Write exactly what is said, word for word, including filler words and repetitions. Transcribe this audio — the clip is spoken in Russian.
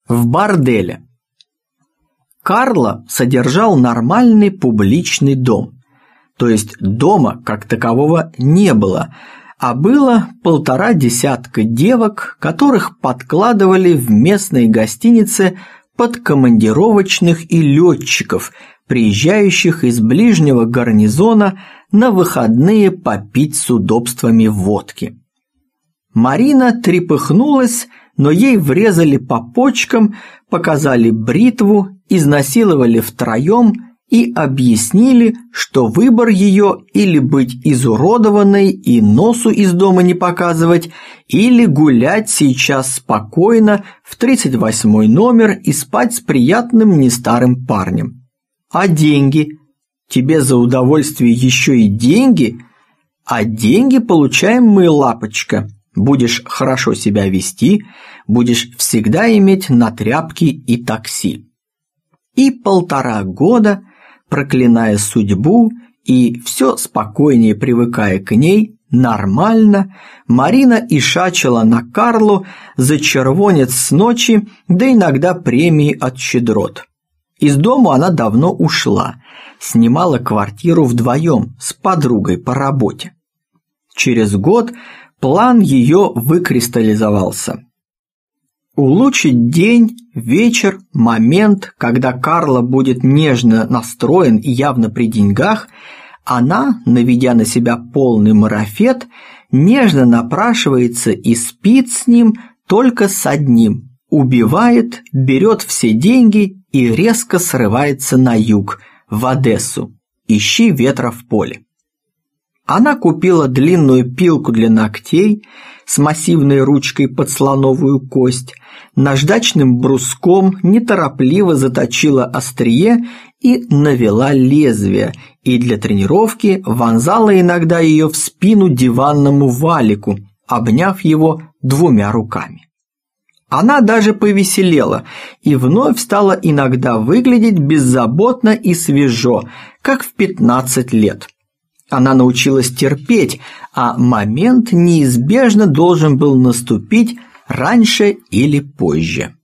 В борделе. Карло содержал нормальный публичный дом, то есть дома как такового не было, а было полтора десятка девок, которых подкладывали в местной гостинице под командировочных и летчиков, приезжающих из ближнего гарнизона на выходные попить с удобствами водки. Марина трепыхнулась, но ей врезали по почкам, показали бритву, изнасиловали втроем и объяснили, что выбор ее или быть изуродованной и носу из дома не показывать, или гулять сейчас спокойно в тридцать восьмой номер и спать с приятным нестарым парнем. А деньги? Тебе за удовольствие еще и деньги? А деньги получаем мы, лапочка. Будешь хорошо себя вести, будешь всегда иметь на тряпки и такси. И полтора года, проклиная судьбу и все спокойнее привыкая к ней, нормально, Марина ишачила на Карлу за червонец с ночи, да иногда премии от щедрот. Из дому она давно ушла, снимала квартиру вдвоем с подругой по работе. Через год план ее выкристаллизовался. Улучшить день, вечер, момент, когда Карло будет нежно настроен и явно при деньгах, она, наведя на себя полный марафет, нежно напрашивается и спит с ним только с одним, убивает, берет все деньги и резко срывается на юг, в Одессу, ищи ветра в поле. Она купила длинную пилку для ногтей с массивной ручкой под слоновую кость, наждачным бруском неторопливо заточила острие и навела лезвие, и для тренировки вонзала иногда ее в спину диванному валику, обняв его двумя руками. Она даже повеселела и вновь стала иногда выглядеть беззаботно и свежо, как в пятнадцать лет. Она научилась терпеть, а момент неизбежно должен был наступить раньше или позже.